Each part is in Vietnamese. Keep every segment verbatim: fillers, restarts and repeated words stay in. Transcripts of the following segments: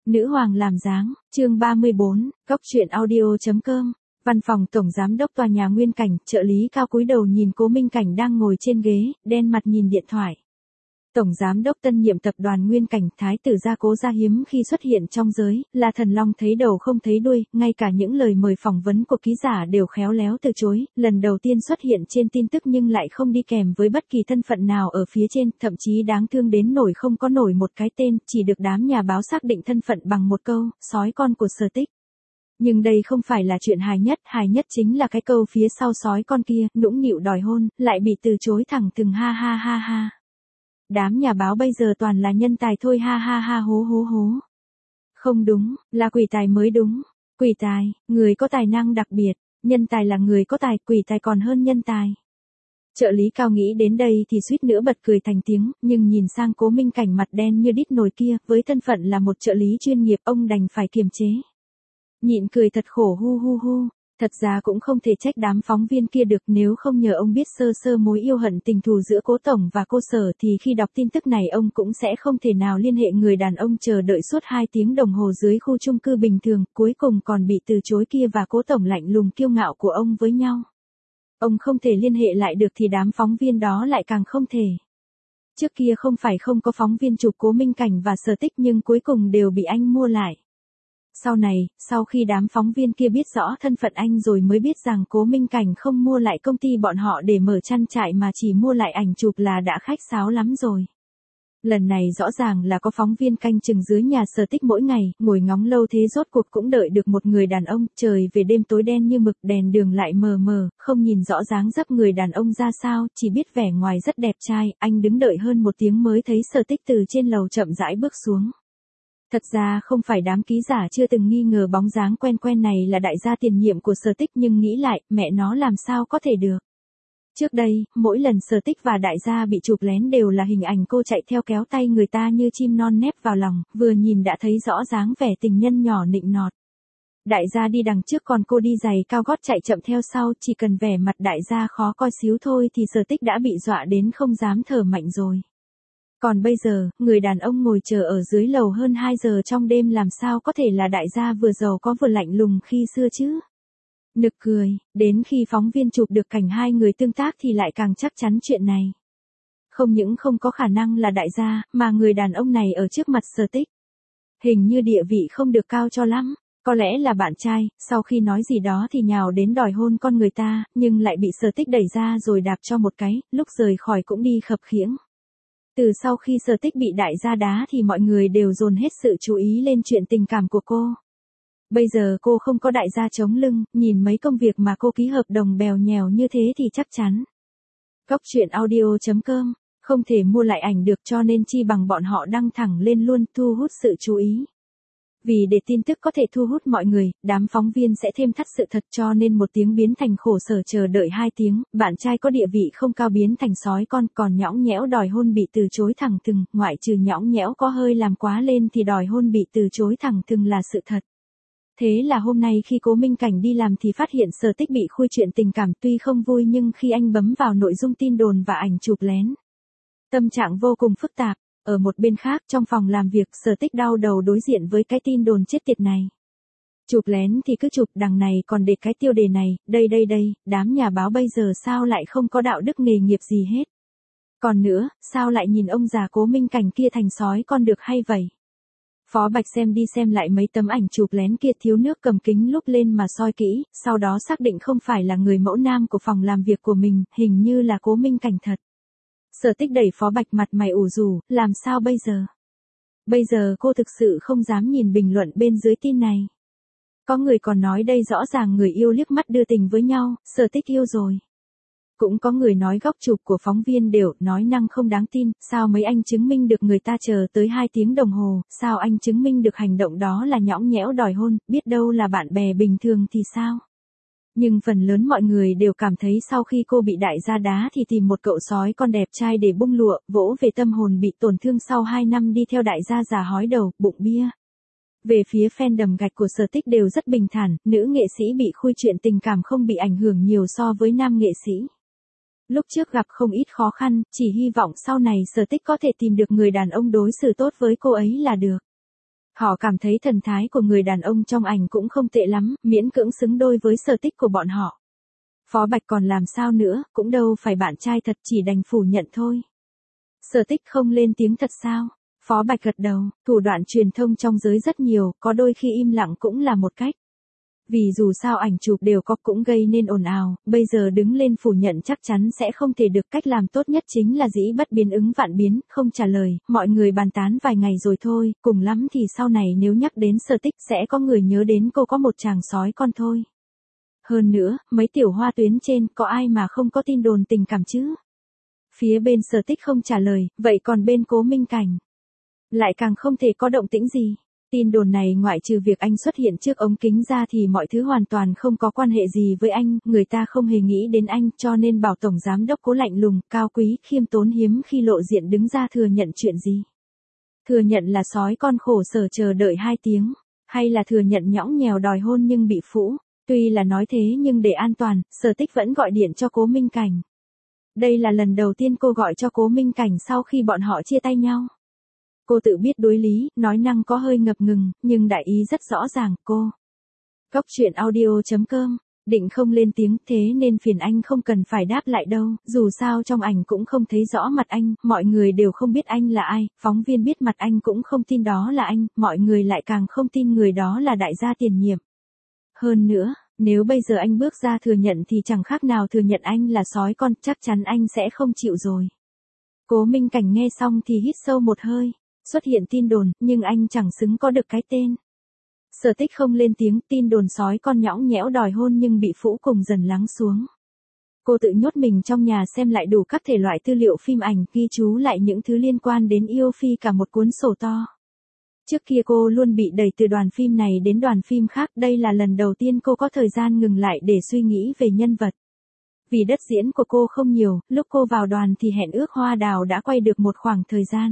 Nữ hoàng làm dáng, chương ba mươi bốn, góc truyện audio.com. Văn phòng tổng giám đốc tòa nhà Nguyên Cảnh, trợ lý cao cúi đầu nhìn Cố Minh Cảnh đang ngồi trên ghế, đen mặt nhìn điện thoại. Tổng giám đốc tân nhiệm tập đoàn Nguyên Cảnh, thái tử gia Cố gia hiếm khi xuất hiện trong giới, là thần long thấy đầu không thấy đuôi, ngay cả những lời mời phỏng vấn của ký giả đều khéo léo từ chối, lần đầu tiên xuất hiện trên tin tức nhưng lại không đi kèm với bất kỳ thân phận nào ở phía trên, thậm chí đáng thương đến nổi không có nổi một cái tên, chỉ được đám nhà báo xác định thân phận bằng một câu, sói con của Sở Tích. Nhưng đây không phải là chuyện hài nhất, hài nhất chính là cái câu phía sau sói con kia, nũng nịu đòi hôn, lại bị từ chối thẳng thừng ha ha ha ha. Đám nhà báo bây giờ toàn là nhân tài thôi ha ha ha hố hố hố. Không đúng, là quỷ tài mới đúng. Quỷ tài, người có tài năng đặc biệt, nhân tài là người có tài, quỷ tài còn hơn nhân tài. Trợ lý cao nghĩ đến đây thì suýt nữa bật cười thành tiếng, nhưng nhìn sang Cố Minh Cảnh mặt đen như đít nồi kia, với thân phận là một trợ lý chuyên nghiệp ông đành phải kiềm chế. Nhịn cười thật khổ hu hu hu. Thật ra cũng không thể trách đám phóng viên kia được, nếu không nhờ ông biết sơ sơ mối yêu hận tình thù giữa Cố Tổng và cô Sở thì khi đọc tin tức này ông cũng sẽ không thể nào liên hệ người đàn ông chờ đợi suốt hai tiếng đồng hồ dưới khu chung cư bình thường, cuối cùng còn bị từ chối kia và Cố Tổng lạnh lùng kiêu ngạo của ông với nhau. Ông không thể liên hệ lại được thì đám phóng viên đó lại càng không thể. Trước kia không phải không có phóng viên chụp Cố Minh Cảnh và Sở Tích nhưng cuối cùng đều bị anh mua lại. Sau này, sau khi đám phóng viên kia biết rõ thân phận anh rồi mới biết rằng Cố Minh Cảnh không mua lại công ty bọn họ để mở trang trại mà chỉ mua lại ảnh chụp là đã khách sáo lắm rồi. Lần này rõ ràng là có phóng viên canh chừng dưới nhà Sở Tích mỗi ngày, ngồi ngóng lâu thế rốt cuộc cũng đợi được một người đàn ông, trời về đêm tối đen như mực, đèn đường lại mờ mờ, không nhìn rõ dáng dấp người đàn ông ra sao, chỉ biết vẻ ngoài rất đẹp trai, anh đứng đợi hơn một tiếng mới thấy Sở Tích từ trên lầu chậm rãi bước xuống. Thật ra không phải đám ký giả chưa từng nghi ngờ bóng dáng quen quen này là đại gia tiền nhiệm của Sở Tích nhưng nghĩ lại, mẹ nó làm sao có thể được. Trước đây, mỗi lần Sở Tích và đại gia bị chụp lén đều là hình ảnh cô chạy theo kéo tay người ta như chim non nép vào lòng, vừa nhìn đã thấy rõ dáng vẻ tình nhân nhỏ nịnh nọt. Đại gia đi đằng trước còn cô đi giày cao gót chạy chậm theo sau, chỉ cần vẻ mặt đại gia khó coi xíu thôi thì Sở Tích đã bị dọa đến không dám thở mạnh rồi. Còn bây giờ, người đàn ông ngồi chờ ở dưới lầu hơn hai giờ trong đêm làm sao có thể là đại gia vừa giàu có vừa lạnh lùng khi xưa chứ? Nực cười, đến khi phóng viên chụp được cảnh hai người tương tác thì lại càng chắc chắn chuyện này. Không những không có khả năng là đại gia, mà người đàn ông này ở trước mặt Sở Tích. Hình như địa vị không được cao cho lắm, có lẽ là bạn trai, sau khi nói gì đó thì nhào đến đòi hôn con người ta, nhưng lại bị Sở Tích đẩy ra rồi đạp cho một cái, lúc rời khỏi cũng đi khập khiễng. Từ sau khi Sở Tích bị đại gia đá thì mọi người đều dồn hết sự chú ý lên chuyện tình cảm của cô. Bây giờ cô không có đại gia chống lưng, nhìn mấy công việc mà cô ký hợp đồng bèo nhèo như thế thì chắc chắn. Góc truyện audio.com, không thể mua lại ảnh được cho nên chi bằng bọn họ đăng thẳng lên luôn, thu hút sự chú ý. Vì để tin tức có thể thu hút mọi người, đám phóng viên sẽ thêm thắt sự thật cho nên một tiếng biến thành khổ sở chờ đợi hai tiếng, bạn trai có địa vị không cao biến thành sói con, còn nhõng nhẽo đòi hôn bị từ chối thẳng thừng, ngoại trừ nhõng nhẽo có hơi làm quá lên thì đòi hôn bị từ chối thẳng thừng là sự thật. Thế là hôm nay khi Cố Minh Cảnh đi làm thì phát hiện Sở Tích bị khui chuyện tình cảm, tuy không vui nhưng khi anh bấm vào nội dung tin đồn và ảnh chụp lén, tâm trạng vô cùng phức tạp. Ở một bên khác trong phòng làm việc Sở Tích đau đầu đối diện với cái tin đồn chết tiệt này. Chụp lén thì cứ chụp, đằng này còn để cái tiêu đề này, đây đây đây, đám nhà báo bây giờ sao lại không có đạo đức nghề nghiệp gì hết. Còn nữa, sao lại nhìn ông già Cố Minh Cảnh kia thành sói con được hay vậy? Phó Bạch xem đi xem lại mấy tấm ảnh chụp lén kia, thiếu nước cầm kính lúc lên mà soi kỹ, sau đó xác định không phải là người mẫu nam của phòng làm việc của mình, hình như là Cố Minh Cảnh thật. Sở Tích đẩy Phó Bạch mặt mày ủ rũ, làm sao bây giờ? Bây giờ cô thực sự không dám nhìn bình luận bên dưới tin này. Có người còn nói đây rõ ràng người yêu liếc mắt đưa tình với nhau, Sở Tích yêu rồi. Cũng có người nói góc chụp của phóng viên đều, nói năng không đáng tin, sao mấy anh chứng minh được người ta chờ tới hai tiếng đồng hồ, sao anh chứng minh được hành động đó là nhõng nhẽo đòi hôn, biết đâu là bạn bè bình thường thì sao? Nhưng phần lớn mọi người đều cảm thấy sau khi cô bị đại gia đá thì tìm một cậu sói con đẹp trai để bung lụa, vỗ về tâm hồn bị tổn thương sau hai năm đi theo đại gia già hói đầu, bụng bia. Về phía fandom gạch của Sở Tích đều rất bình thản, nữ nghệ sĩ bị khui chuyện tình cảm không bị ảnh hưởng nhiều so với nam nghệ sĩ. Lúc trước gặp không ít khó khăn, chỉ hy vọng sau này Sở Tích có thể tìm được người đàn ông đối xử tốt với cô ấy là được. Họ cảm thấy thần thái của người đàn ông trong ảnh cũng không tệ lắm, miễn cưỡng xứng đôi với sở thích của bọn họ. Phó Bạch còn làm sao nữa, cũng đâu phải bạn trai thật, chỉ đành phủ nhận thôi. Sở Tích không lên tiếng thật sao? Phó Bạch gật đầu, thủ đoạn truyền thông trong giới rất nhiều, có đôi khi im lặng cũng là một cách. Vì dù sao ảnh chụp đều có cũng gây nên ồn ào, bây giờ đứng lên phủ nhận chắc chắn sẽ không thể được, cách làm tốt nhất chính là dĩ bất biến ứng vạn biến, không trả lời, mọi người bàn tán vài ngày rồi thôi, cùng lắm thì sau này nếu nhắc đến Sở Tích sẽ có người nhớ đến cô có một chàng sói con thôi. Hơn nữa, mấy tiểu hoa tuyến trên có ai mà không có tin đồn tình cảm chứ? Phía bên Sở Tích không trả lời, vậy còn bên Cố Minh Cảnh lại càng không thể có động tĩnh gì. Tin đồn này ngoại trừ việc anh xuất hiện trước ống kính ra thì mọi thứ hoàn toàn không có quan hệ gì với anh, người ta không hề nghĩ đến anh, cho nên bảo Tổng Giám Đốc Cố lạnh lùng, cao quý, khiêm tốn hiếm khi lộ diện đứng ra thừa nhận chuyện gì. Thừa nhận là sói con khổ sở chờ đợi hai tiếng, hay là thừa nhận nhõng nhèo đòi hôn nhưng bị phũ. Tuy là nói thế nhưng để an toàn, Sở Tích vẫn gọi điện cho Cố Minh Cảnh. Đây là lần đầu tiên cô gọi cho Cố Minh Cảnh sau khi bọn họ chia tay nhau. Cô tự biết đối lý, nói năng có hơi ngập ngừng, nhưng đại ý rất rõ ràng, cô. Góc truyện audio chấm com, định không lên tiếng, thế nên phiền anh không cần phải đáp lại đâu, dù sao trong ảnh cũng không thấy rõ mặt anh, mọi người đều không biết anh là ai, phóng viên biết mặt anh cũng không tin đó là anh, mọi người lại càng không tin người đó là đại gia Tiền Nhiệm. Hơn nữa, nếu bây giờ anh bước ra thừa nhận thì chẳng khác nào thừa nhận anh là sói con, chắc chắn anh sẽ không chịu rồi. Cố Minh Cảnh nghe xong thì hít sâu một hơi. Xuất hiện tin đồn, nhưng anh chẳng xứng có được cái tên. Sở Tích không lên tiếng, tin đồn sói con nhõng nhẽo đòi hôn nhưng bị phũ cùng dần lắng xuống. Cô tự nhốt mình trong nhà xem lại đủ các thể loại tư liệu phim ảnh, ghi chú lại những thứ liên quan đến yêu phi cả một cuốn sổ to. Trước kia cô luôn bị đẩy từ đoàn phim này đến đoàn phim khác, đây là lần đầu tiên cô có thời gian ngừng lại để suy nghĩ về nhân vật. Vì đất diễn của cô không nhiều, lúc cô vào đoàn thì Hẹn Ước Hoa Đào đã quay được một khoảng thời gian.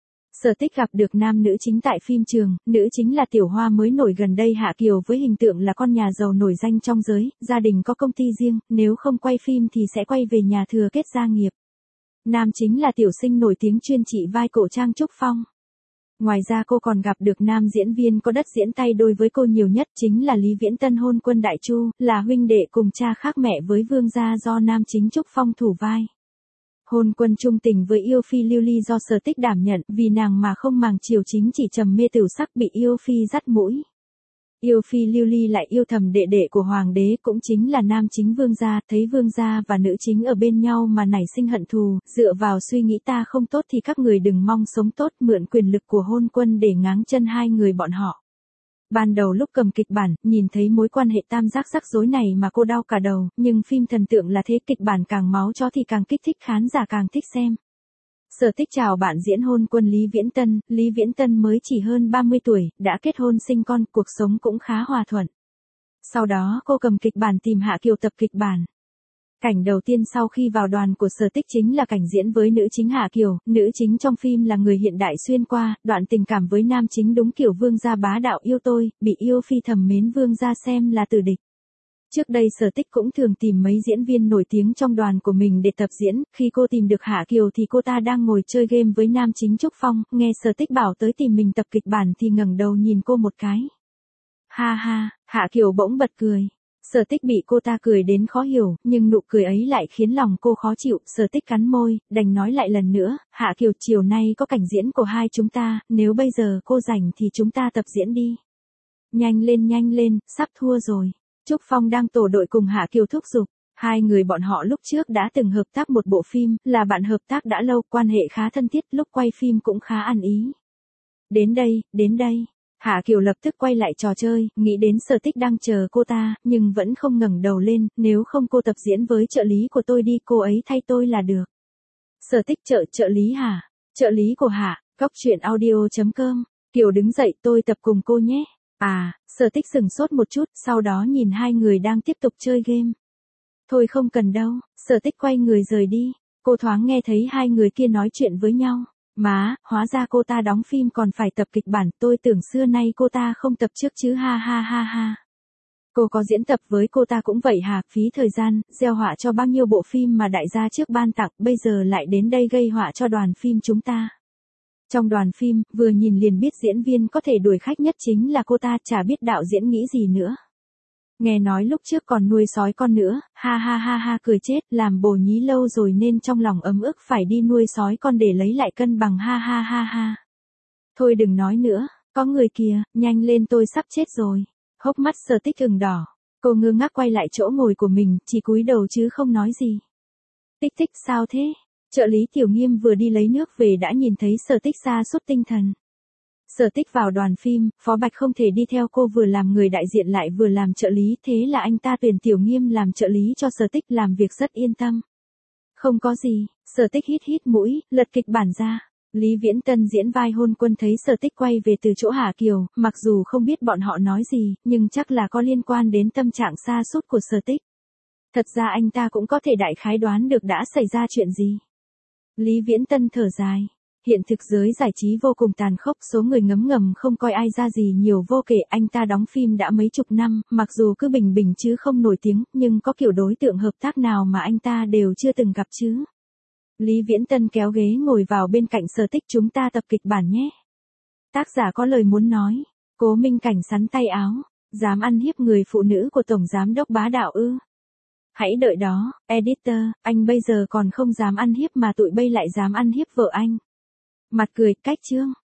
Sở Tích gặp được nam nữ chính tại phim trường, nữ chính là tiểu hoa mới nổi gần đây Hạ Kiều với hình tượng là con nhà giàu nổi danh trong giới, gia đình có công ty riêng, nếu không quay phim thì sẽ quay về nhà thừa kết gia nghiệp. Nam chính là tiểu sinh nổi tiếng chuyên trị vai cổ Trang Trúc Phong. Ngoài ra cô còn gặp được nam diễn viên có đất diễn tay đôi với cô nhiều nhất chính là Lý Viễn Tân Hôn Quân Đại Chu, là huynh đệ cùng cha khác mẹ với Vương gia do nam chính Trúc Phong thủ vai. Hôn Quân chung tình với yêu phi Lưu Ly do Sở Tích đảm nhận, vì nàng mà không màng chiều chính chỉ trầm mê tửu sắc bị yêu phi dắt mũi. Yêu phi Lưu Ly lại yêu thầm đệ đệ của hoàng đế cũng chính là nam chính Vương gia, thấy Vương gia và nữ chính ở bên nhau mà nảy sinh hận thù, dựa vào suy nghĩ ta không tốt thì các người đừng mong sống tốt, mượn quyền lực của Hôn Quân để ngáng chân hai người bọn họ. Ban đầu lúc cầm kịch bản, nhìn thấy mối quan hệ tam giác rắc rối này mà cô đau cả đầu, nhưng phim thần tượng là thế, kịch bản càng máu chó thì càng kích thích, khán giả càng thích xem. Sở Tích chào bạn diễn Hôn Quân Lý Viễn Tân, Lý Viễn Tân mới chỉ hơn ba mươi tuổi, đã kết hôn sinh con, cuộc sống cũng khá hòa thuận. Sau đó cô cầm kịch bản tìm Hạ Kiều tập kịch bản. Cảnh đầu tiên sau khi vào đoàn của Sở Tích chính là cảnh diễn với nữ chính Hạ Kiều, nữ chính trong phim là người hiện đại xuyên qua, đoạn tình cảm với nam chính đúng kiểu Vương gia bá đạo yêu tôi, bị yêu phi thầm mến Vương gia xem là tử địch. Trước đây Sở Tích cũng thường tìm mấy diễn viên nổi tiếng trong đoàn của mình để tập diễn, khi cô tìm được Hạ Kiều thì cô ta đang ngồi chơi game với nam chính Trúc Phong, nghe Sở Tích bảo tới tìm mình tập kịch bản thì ngẩng đầu nhìn cô một cái. Ha ha, Hạ Kiều bỗng bật cười. Sở Tích bị cô ta cười đến khó hiểu, nhưng nụ cười ấy lại khiến lòng cô khó chịu, Sở Tích cắn môi, đành nói lại lần nữa, Hạ Kiều chiều nay có cảnh diễn của hai chúng ta, nếu bây giờ cô rảnh thì chúng ta tập diễn đi. Nhanh lên nhanh lên, sắp thua rồi. Trúc Phong đang tổ đội cùng Hạ Kiều thúc giục, hai người bọn họ lúc trước đã từng hợp tác một bộ phim, là bạn hợp tác đã lâu, quan hệ khá thân thiết, lúc quay phim cũng khá ăn ý. Đến đây, đến đây. Hạ Kiều lập tức quay lại trò chơi, nghĩ đến Sở Tích đang chờ cô ta, nhưng vẫn không ngẩng đầu lên, nếu không cô tập diễn với trợ lý của tôi đi, cô ấy thay tôi là được. Sở Tích trợ trợ lý hả? Trợ lý của Hạ, góc truyện audio chấm com, Kiều đứng dậy, tôi tập cùng cô nhé. À, Sở Tích sừng sốt một chút, sau đó nhìn hai người đang tiếp tục chơi game. Thôi không cần đâu, Sở Tích quay người rời đi, cô thoáng nghe thấy hai người kia nói chuyện với nhau. Má, hóa ra cô ta đóng phim còn phải tập kịch bản, tôi tưởng xưa nay cô ta không tập trước chứ, ha ha ha ha. Cô có diễn tập với cô ta cũng vậy hả, phí thời gian, gieo họa cho bao nhiêu bộ phim mà đại gia trước ban tặng, bây giờ lại đến đây gây họa cho đoàn phim chúng ta. Trong đoàn phim, vừa nhìn liền biết diễn viên có thể đuổi khách nhất chính là cô ta, chả biết đạo diễn nghĩ gì nữa. Nghe nói lúc trước còn nuôi sói con nữa, ha ha ha ha cười chết, làm bồ nhí lâu rồi nên trong lòng ấm ức phải đi nuôi sói con để lấy lại cân bằng, ha ha ha ha. Thôi đừng nói nữa, có người kìa, nhanh lên tôi sắp chết rồi. Hốc mắt Sở Tích ửng đỏ, cô ngơ ngác quay lại chỗ ngồi của mình, chỉ cúi đầu chứ không nói gì. Tích tích sao thế? Trợ lý Tiểu Nghiêm vừa đi lấy nước về đã nhìn thấy Sở Tích sa sút tinh thần. Sở Tích vào đoàn phim, Phó Bạch không thể đi theo cô, vừa làm người đại diện lại vừa làm trợ lý, thế là anh ta tuyển Tiểu Nghiêm làm trợ lý cho Sở Tích, làm việc rất yên tâm. Không có gì, Sở Tích hít hít mũi, lật kịch bản ra. Lý Viễn Tân diễn vai Hôn Quân thấy Sở Tích quay về từ chỗ Hà Kiều, mặc dù không biết bọn họ nói gì, nhưng chắc là có liên quan đến tâm trạng sa sút của Sở Tích. Thật ra anh ta cũng có thể đại khái đoán được đã xảy ra chuyện gì. Lý Viễn Tân thở dài. Hiện thực giới giải trí vô cùng tàn khốc, số người ngấm ngầm không coi ai ra gì nhiều vô kể, anh ta đóng phim đã mấy chục năm, mặc dù cứ bình bình chứ không nổi tiếng, nhưng có kiểu đối tượng hợp tác nào mà anh ta đều chưa từng gặp chứ. Lý Viễn Tân kéo ghế ngồi vào bên cạnh Sở Tích, chúng ta tập kịch bản nhé. Tác giả có lời muốn nói. Cố Minh Cảnh sắn tay áo, dám ăn hiếp người phụ nữ của Tổng Giám đốc bá đạo ư? Hãy đợi đó, editor, anh bây giờ còn không dám ăn hiếp mà tụi bây lại dám ăn hiếp vợ anh. Mặt cười, cách chương.